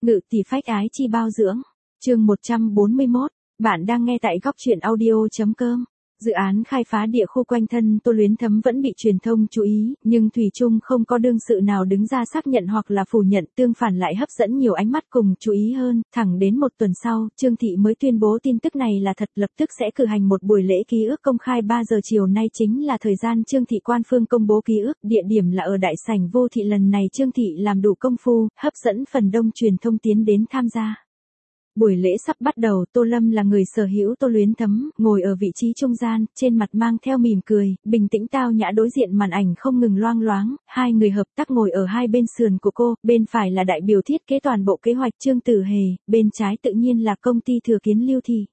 Ngự tỷ phách ái chi bao dưỡng. Chương 141, bạn đang nghe tại góc truyện audio.com. Dự án khai phá địa khu quanh thân Tô Luyến Thấm vẫn bị truyền thông chú ý, nhưng thủy chung không có đương sự nào đứng ra xác nhận hoặc là phủ nhận, tương phản lại hấp dẫn nhiều ánh mắt cùng chú ý hơn. Thẳng đến một tuần sau, Trương Thị mới tuyên bố tin tức này là thật, lập tức sẽ cử hành một buổi lễ ký ức công khai 3 giờ chiều nay chính là thời gian Trương Thị quan phương công bố ký ức, địa điểm là ở đại sảnh Vô Thị. Lần này Trương Thị làm đủ công phu, hấp dẫn phần đông truyền thông tiến đến tham gia. Buổi lễ sắp bắt đầu, Tô Lâm là người sở hữu Tô Luyến Thấm, ngồi ở vị trí trung gian, trên mặt mang theo mỉm cười, bình tĩnh tao nhã đối diện màn ảnh không ngừng loang loáng, hai người hợp tác ngồi ở hai bên sườn của cô, bên phải là đại biểu thiết kế toàn bộ kế hoạch Trương Tử Hề, bên trái tự nhiên là công ty Thừa Kiến Lưu Thị.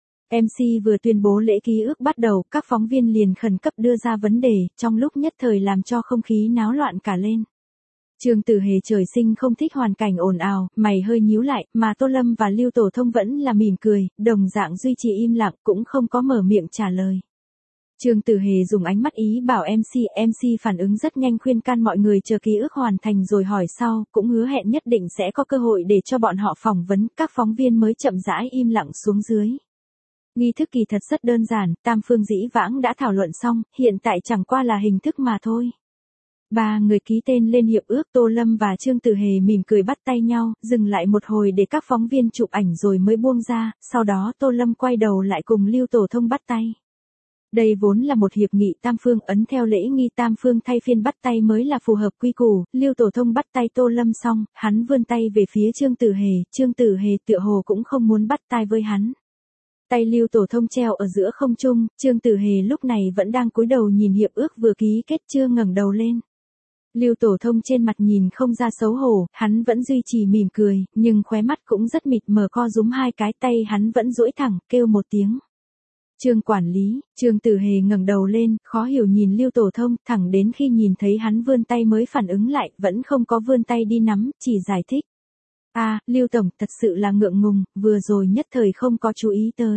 MC vừa tuyên bố lễ ký ức bắt đầu, các phóng viên liền khẩn cấp đưa ra vấn đề, trong lúc nhất thời làm cho không khí náo loạn cả lên. Trương Tử Hề trời sinh không thích hoàn cảnh ồn ào, mày hơi nhíu lại, mà Tô Lâm và Lưu Tổ Thông vẫn là mỉm cười, đồng dạng duy trì im lặng, cũng không có mở miệng trả lời. Trương Tử Hề dùng ánh mắt ý bảo MC phản ứng rất nhanh, khuyên can mọi người chờ ký ức hoàn thành rồi hỏi sau, cũng hứa hẹn nhất định sẽ có cơ hội để cho bọn họ phỏng vấn, các phóng viên mới chậm rãi im lặng xuống dưới. Nghi thức kỳ thật rất đơn giản, tam phương dĩ vãng đã thảo luận xong, hiện tại chẳng qua là hình thức mà thôi. Ba người ký tên lên hiệp ước, Tô Lâm và Trương Tử Hề mỉm cười bắt tay nhau, dừng lại một hồi để các phóng viên chụp ảnh rồi mới buông ra, sau đó Tô Lâm quay đầu lại cùng Lưu Tổ Thông bắt tay. Đây vốn là một hiệp nghị tam phương, ấn theo lễ nghi tam phương thay phiên bắt tay mới là phù hợp quy củ. Lưu Tổ Thông bắt tay Tô Lâm xong, hắn vươn tay về phía Trương Tử Hề, Trương Tử Hề tựa hồ cũng không muốn bắt tay với hắn. Tay Lưu Tổ Thông treo ở giữa không trung, Trương Tử Hề lúc này vẫn đang cúi đầu nhìn hiệp ước vừa ký kết, chưa ngẩng đầu lên. Lưu Tổ Thông trên mặt nhìn không ra xấu hổ, hắn vẫn duy trì mỉm cười, nhưng khóe mắt cũng rất mịt mờ co rúm, hai cái tay hắn vẫn duỗi thẳng, kêu một tiếng. Trương quản lý. Trương Tử Hề ngẩng đầu lên, khó hiểu nhìn Lưu Tổ Thông, thẳng đến khi nhìn thấy hắn vươn tay mới phản ứng lại, vẫn không có vươn tay đi nắm, chỉ giải thích. Lưu Tổng, thật sự là ngượng ngùng, vừa rồi nhất thời không có chú ý tới.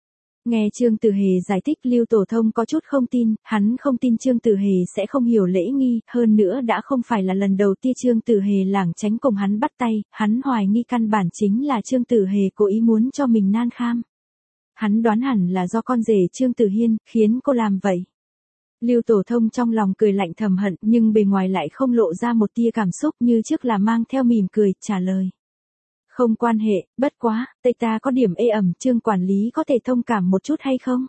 Nghe Trương Tử Hề giải thích, Lưu Tổ Thông có chút không tin, hắn không tin Trương Tử Hề sẽ không hiểu lễ nghi, hơn nữa đã không phải là lần đầu tiên Trương Tử Hề lảng tránh cùng hắn bắt tay, hắn hoài nghi căn bản chính là Trương Tử Hề cố ý muốn cho mình nan kham. Hắn đoán hẳn là do con rể Trương Tử Hiên, khiến cô làm vậy. Lưu Tổ Thông trong lòng cười lạnh thầm hận, nhưng bề ngoài lại không lộ ra một tia cảm xúc, như trước là mang theo mỉm cười, trả lời. Không quan hệ, bất quá, tay ta có điểm ê ẩm, Trương quản lý có thể thông cảm một chút hay không?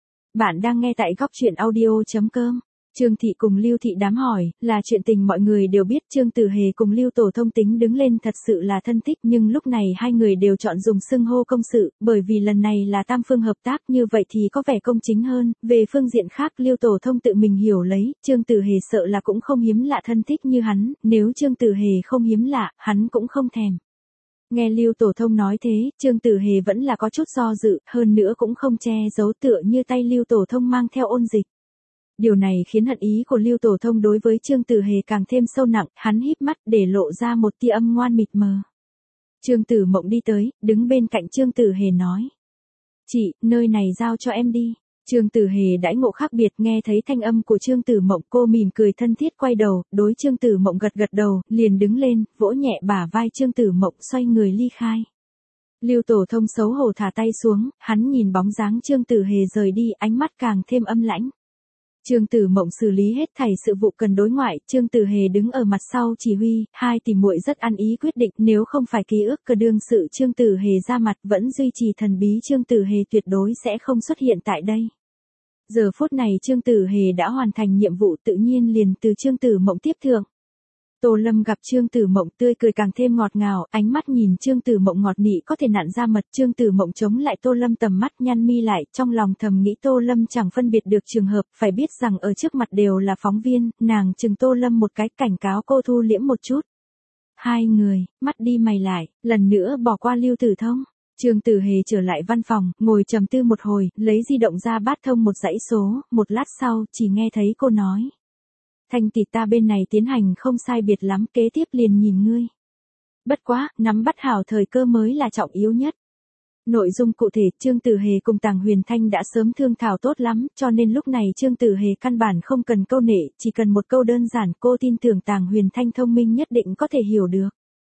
Bạn đang nghe tại góc truyện audio.com. Trương Thị cùng Lưu Thị đám hỏi, là chuyện tình mọi người đều biết, Trương Tử Hề cùng Lưu Tổ Thông tính đứng lên thật sự là thân thích, nhưng lúc này hai người đều chọn dùng xưng hô công sự, bởi vì lần này là tam phương hợp tác, như vậy thì có vẻ công chính hơn. Về phương diện khác, Lưu Tổ Thông tự mình hiểu lấy, Trương Tử Hề sợ là cũng không hiếm lạ thân thích như hắn, nếu Trương Tử Hề không hiếm lạ, hắn cũng không thèm. Nghe Lưu Tổ Thông nói thế, Trương Tử Hề vẫn là có chút do dự, hơn nữa cũng không che giấu, tựa như tay Lưu Tổ Thông mang theo ôn dịch. Điều này khiến hận ý của Lưu Tổ Thông đối với Trương Tử Hề càng thêm sâu nặng, hắn híp mắt để lộ ra một tia âm ngoan mịt mờ. Trương Tử Mộng đi tới, đứng bên cạnh Trương Tử Hề nói. Chị, nơi này giao cho em đi. Trương Tử Hề đãi ngộ khác biệt, nghe thấy thanh âm của Trương Tử Mộng, cô mỉm cười thân thiết quay đầu, đối Trương Tử Mộng gật gật đầu, liền đứng lên, vỗ nhẹ bả vai Trương Tử Mộng, xoay người ly khai. Lưu Tổ Thông xấu hổ thả tay xuống, hắn nhìn bóng dáng Trương Tử Hề rời đi, ánh mắt càng thêm âm lãnh. Trương Tử Mộng xử lý hết thảy sự vụ cần đối ngoại, Trương Tử Hề đứng ở mặt sau chỉ huy, hai tỷ muội rất ăn ý quyết định, nếu không phải ký ức cơ đương sự Trương Tử Hề ra mặt, vẫn duy trì thần bí, Trương Tử Hề tuyệt đối sẽ không xuất hiện tại đây. Giờ phút này Trương Tử Hề đã hoàn thành nhiệm vụ, tự nhiên liền từ Trương Tử Mộng tiếp thượng. Tô Lâm gặp Trương Tử Mộng tươi cười càng thêm ngọt ngào, ánh mắt nhìn Trương Tử Mộng ngọt nị có thể nặn ra mật. Trương Tử Mộng chống lại Tô Lâm tầm mắt, nhăn mi lại, trong lòng thầm nghĩ Tô Lâm chẳng phân biệt được trường hợp, phải biết rằng ở trước mặt đều là phóng viên, nàng chừng Tô Lâm một cái, cảnh cáo cô thu liễm một chút. Hai người, mắt đi mày lại, lần nữa bỏ qua Lưu Tử Thông. Trương Tử Hề trở lại văn phòng, ngồi trầm tư một hồi, lấy di động ra bắt thông một dãy số, một lát sau, chỉ nghe thấy cô nói. Thanh tỷ, ta bên này tiến hành không sai biệt lắm, kế tiếp liền nhìn ngươi. Bất quá, nắm bắt hảo thời cơ mới là trọng yếu nhất. Nội dung cụ thể, Trương Tử Hề cùng Tàng Huyền Thanh đã sớm thương thảo tốt lắm, cho nên lúc này Trương Tử Hề căn bản không cần câu nệ, chỉ cần một câu đơn giản, cô tin tưởng Tàng Huyền Thanh thông minh nhất định có thể hiểu được.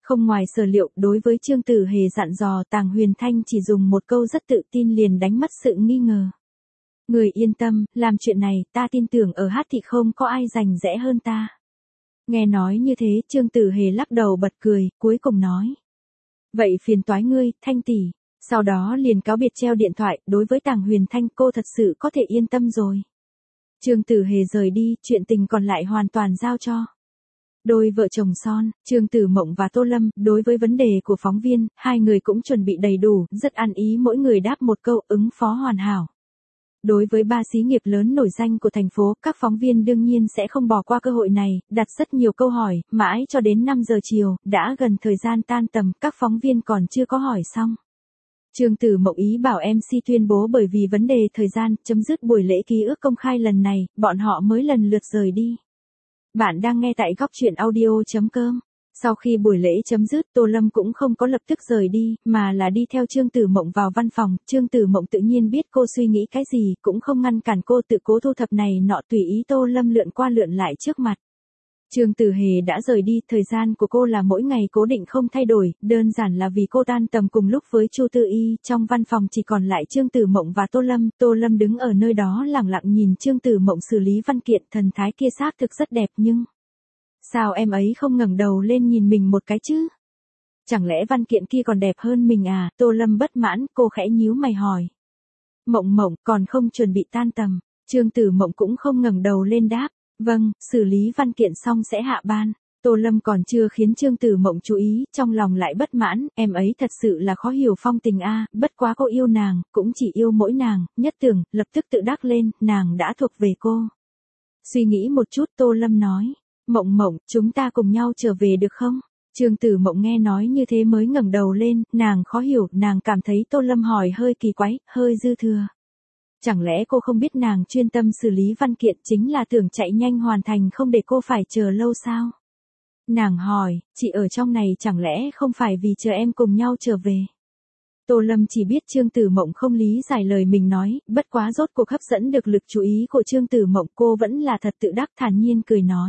Không ngoài sở liệu, đối với Trương Tử Hề dặn dò, Tàng Huyền Thanh chỉ dùng một câu rất tự tin liền đánh mất sự nghi ngờ. Người yên tâm, làm chuyện này, ta tin tưởng ở Hát Thị không có ai rành rẽ hơn ta. Nghe nói như thế, Trương Tử Hề lắc đầu bật cười, cuối cùng nói. Vậy phiền toái ngươi, Thanh tỷ. Sau đó liền cáo biệt treo điện thoại, đối với Tàng Huyền Thanh cô thật sự có thể yên tâm rồi. Trương Tử Hề rời đi, chuyện tình còn lại hoàn toàn giao cho đôi vợ chồng son, Trương Tử Mộng và Tô Lâm. Đối với vấn đề của phóng viên, hai người cũng chuẩn bị đầy đủ, rất ăn ý, mỗi người đáp một câu, ứng phó hoàn hảo. Đối với ba xí nghiệp lớn nổi danh của thành phố, các phóng viên đương nhiên sẽ không bỏ qua cơ hội này, đặt rất nhiều câu hỏi, mãi cho đến 5 giờ chiều, đã gần thời gian tan tầm, các phóng viên còn chưa có hỏi xong. Trương Tử Mộng ý bảo MC tuyên bố bởi vì vấn đề thời gian, chấm dứt buổi lễ ký ước công khai lần này, bọn họ mới lần lượt rời đi. Bạn đang nghe tại góc truyện audio.com. Sau khi buổi lễ chấm dứt, Tô Lâm cũng không có lập tức rời đi, mà là đi theo Trương Tử Mộng vào văn phòng. Trương Tử Mộng tự nhiên biết cô suy nghĩ cái gì, cũng không ngăn cản cô, tự cố thu thập này nọ, tùy ý Tô Lâm lượn qua lượn lại trước mặt. Trương Tử Hề đã rời đi, thời gian của cô là mỗi ngày cố định không thay đổi, đơn giản là vì cô tan tầm cùng lúc với Chu Tư Y, trong văn phòng chỉ còn lại Trương Tử Mộng và Tô Lâm đứng ở nơi đó lẳng lặng nhìn Trương Tử Mộng xử lý văn kiện, thần thái kia xác thực rất đẹp nhưng... Sao em ấy không ngẩng đầu lên nhìn mình một cái chứ? Chẳng lẽ văn kiện kia còn đẹp hơn mình à? Tô Lâm bất mãn, cô khẽ nhíu mày hỏi. Mộng Mộng, còn không chuẩn bị tan tầm. Trương Tử Mộng cũng không ngẩng đầu lên đáp. Vâng, xử lý văn kiện xong sẽ hạ ban. Tô Lâm còn chưa khiến Trương Tử Mộng chú ý, trong lòng lại bất mãn, em ấy thật sự là khó hiểu phong tình a, bất quá cô yêu nàng, cũng chỉ yêu mỗi nàng, nhất tưởng, lập tức tự đắc lên, nàng đã thuộc về cô. Suy nghĩ một chút, Tô Lâm nói. Mộng Mộng, chúng ta cùng nhau trở về được không? Trương Tử Mộng nghe nói như thế mới ngẩng đầu lên, nàng khó hiểu, nàng cảm thấy Tô Lâm hỏi hơi kỳ quái, hơi dư thừa. Chẳng lẽ cô không biết nàng chuyên tâm xử lý văn kiện chính là tưởng chạy nhanh hoàn thành không để cô phải chờ lâu sao? Nàng hỏi, chị ở trong này chẳng lẽ không phải vì chờ em cùng nhau trở về? Tô Lâm chỉ biết Trương Tử Mộng không lý giải lời mình nói, bất quá rốt cuộc hấp dẫn được lực chú ý của Trương Tử Mộng, cô vẫn là thật tự đắc thản nhiên cười nói.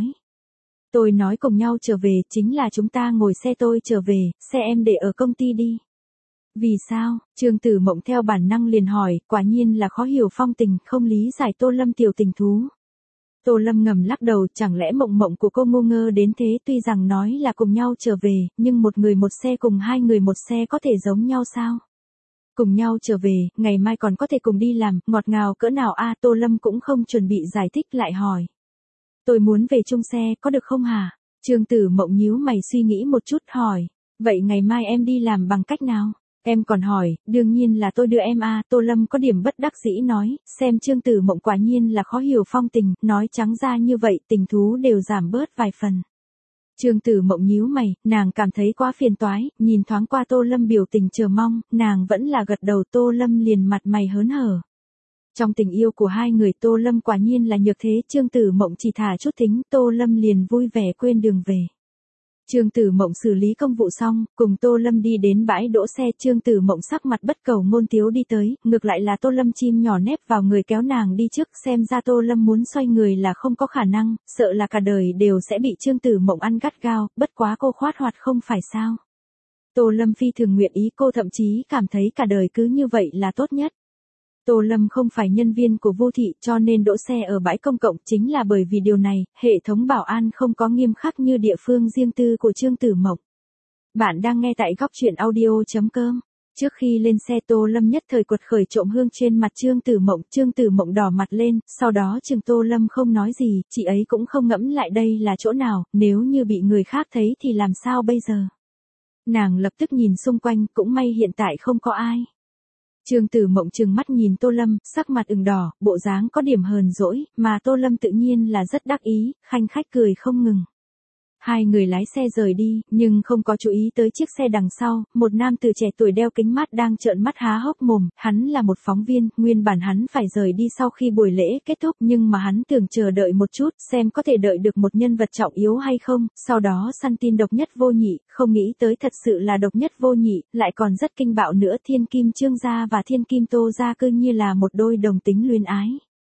Tôi nói cùng nhau trở về, chính là chúng ta ngồi xe tôi trở về, xe em để ở công ty đi. Vì sao? Trương Tử Mộng theo bản năng liền hỏi, quả nhiên là khó hiểu phong tình, không lý giải Tô Lâm tiểu tình thú. Tô Lâm ngầm lắc đầu, chẳng lẽ Mộng Mộng của cô ngu ngơ đến thế, tuy rằng nói là cùng nhau trở về, nhưng một người một xe cùng hai người một xe có thể giống nhau sao? Cùng nhau trở về, ngày mai còn có thể cùng đi làm, ngọt ngào cỡ nào a? Tô Lâm cũng không chuẩn bị giải thích lại hỏi. Tôi muốn về chung xe, có được không hả? Trương Tử Mộng nhíu mày suy nghĩ một chút hỏi. Vậy ngày mai em đi làm bằng cách nào? Em còn hỏi, đương nhiên là tôi đưa em a. Tô Lâm có điểm bất đắc dĩ nói, xem Trương Tử Mộng quả nhiên là khó hiểu phong tình, nói trắng ra như vậy tình thú đều giảm bớt vài phần. Trương Tử Mộng nhíu mày, nàng cảm thấy quá phiền toái, nhìn thoáng qua Tô Lâm biểu tình chờ mong, nàng vẫn là gật đầu. Tô Lâm liền mặt mày hớn hở. Trong tình yêu của hai người, Tô Lâm quả nhiên là nhược thế, Trương Tử Mộng chỉ thả chút thính, Tô Lâm liền vui vẻ quên đường về. Trương Tử Mộng xử lý công vụ xong, cùng Tô Lâm đi đến bãi đỗ xe, Trương Tử Mộng sắc mặt bất cầu ngôn tiếu đi tới, ngược lại là Tô Lâm chim nhỏ nép vào người kéo nàng đi trước, xem ra Tô Lâm muốn xoay người là không có khả năng, sợ là cả đời đều sẽ bị Trương Tử Mộng ăn gắt gao, bất quá cô khoát hoạt không phải sao. Tô Lâm phi thường nguyện ý, cô thậm chí cảm thấy cả đời cứ như vậy là tốt nhất. Tô Lâm không phải nhân viên của Vô Thị cho nên đỗ xe ở bãi công cộng, chính là bởi vì điều này, hệ thống bảo an không có nghiêm khắc như địa phương riêng tư của Trương Tử Mộng. Bạn đang nghe tại góc truyện audio.com. Trước khi lên xe, Tô Lâm nhất thời quật khởi trộm hương trên mặt Trương Tử Mộng đỏ mặt lên, sau đó chừng Tô Lâm không nói gì, chị ấy cũng không ngẫm lại đây là chỗ nào, nếu như bị người khác thấy thì làm sao bây giờ. Nàng lập tức nhìn xung quanh, cũng may hiện tại không có ai. Trương Tử Mộng trừng mắt nhìn Tô Lâm, sắc mặt ửng đỏ, bộ dáng có điểm hờn dỗi, mà Tô Lâm tự nhiên là rất đắc ý, khanh khách cười không ngừng. Hai người lái xe rời đi, nhưng không có chú ý tới chiếc xe đằng sau, một nam tử trẻ tuổi đeo kính mát đang trợn mắt há hốc mồm, hắn là một phóng viên, nguyên bản hắn phải rời đi sau khi buổi lễ kết thúc, nhưng mà hắn tưởng chờ đợi một chút, xem có thể đợi được một nhân vật trọng yếu hay không, sau đó săn tin độc nhất vô nhị, không nghĩ tới thật sự là độc nhất vô nhị, lại còn rất kinh bạo nữa, Thiên Kim Trương gia và Thiên Kim Tô gia cứ như là một đôi đồng tính luyến ái.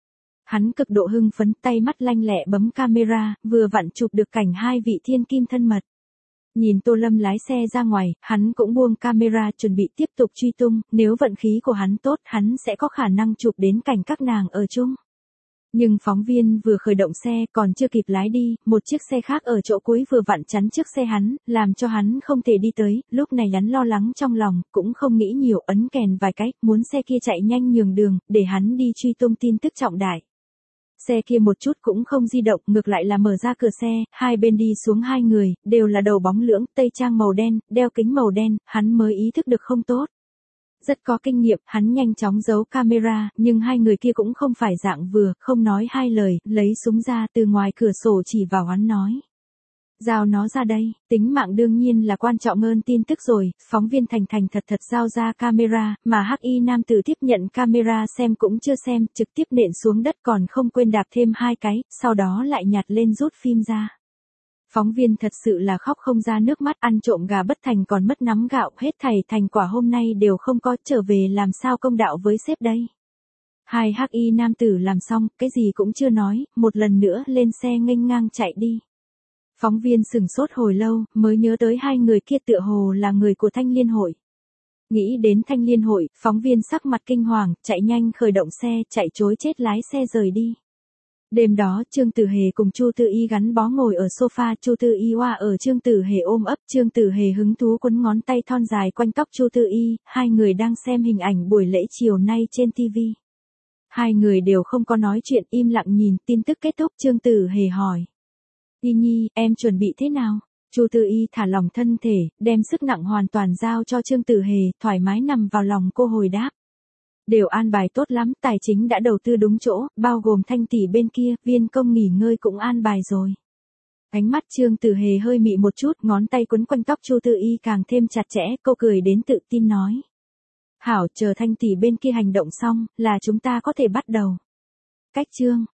Hắn cực độ hưng phấn, tay mắt lanh lẹ bấm camera, vừa vặn chụp được cảnh hai vị thiên kim thân mật. Nhìn Tô Lâm lái xe ra ngoài, hắn cũng buông camera chuẩn bị tiếp tục truy tung, nếu vận khí của hắn tốt, hắn sẽ có khả năng chụp đến cảnh các nàng ở chung. Nhưng phóng viên vừa khởi động xe còn chưa kịp lái đi, một chiếc xe khác ở chỗ cuối vừa vặn chắn trước xe hắn, làm cho hắn không thể đi tới, lúc này hắn lo lắng trong lòng, cũng không nghĩ nhiều, ấn kèn vài cái, muốn xe kia chạy nhanh nhường đường, để hắn đi truy tung tin tức trọng đại. Xe kia một chút cũng không di động, ngược lại là mở ra cửa xe, hai bên đi xuống hai người, đều là đầu bóng lưỡng, tây trang màu đen, đeo kính màu đen, hắn mới ý thức được không tốt. Rất có kinh nghiệm, hắn nhanh chóng giấu camera, nhưng hai người kia cũng không phải dạng vừa, không nói hai lời, lấy súng ra từ ngoài cửa sổ chỉ vào hắn nói. Giao nó ra đây, tính mạng đương nhiên là quan trọng hơn tin tức rồi, phóng viên thành thành thật thật giao ra camera, mà hắc y nam tử tiếp nhận camera xem cũng chưa xem, trực tiếp nện xuống đất còn không quên đạp thêm hai cái, sau đó lại nhặt lên rút phim ra. Phóng viên thật sự là khóc không ra nước mắt, ăn trộm gà bất thành còn mất nắm gạo, hết thảy thành quả hôm nay đều không có, trở về làm sao công đạo với sếp đây. Hai hắc y nam tử làm xong, cái gì cũng chưa nói, một lần nữa lên xe nghênh ngang chạy đi. Phóng viên sửng sốt hồi lâu, mới nhớ tới hai người kia tựa hồ là người của Thanh Liên hội. Nghĩ đến Thanh Liên hội, phóng viên sắc mặt kinh hoàng, chạy nhanh khởi động xe, chạy trối chết lái xe rời đi. Đêm đó, Trương Tử Hề cùng Chu Tư Y gắn bó ngồi ở sofa, Chu Tư Y oa ở Trương Tử Hề ôm ấp, Trương Tử Hề hứng thú quấn ngón tay thon dài quanh tóc Chu Tư Y, hai người đang xem hình ảnh buổi lễ chiều nay trên TV. Hai người đều không có nói chuyện, im lặng nhìn, tin tức kết thúc, Trương Tử Hề hỏi. Y Nhi, em chuẩn bị thế nào? Chu Tư Y thả lỏng thân thể, đem sức nặng hoàn toàn giao cho Trương Tử Hề, thoải mái nằm vào lòng cô hồi đáp. Đều an bài tốt lắm, tài chính đã đầu tư đúng chỗ, bao gồm Thanh tỷ bên kia, viên công nghỉ ngơi cũng an bài rồi. Ánh mắt Trương Tử Hề hơi mị một chút, ngón tay quấn quanh tóc Chu Tư Y càng thêm chặt chẽ, cô cười đến tự tin nói. Hảo, chờ Thanh tỷ bên kia hành động xong, là chúng ta có thể bắt đầu. Cách Trương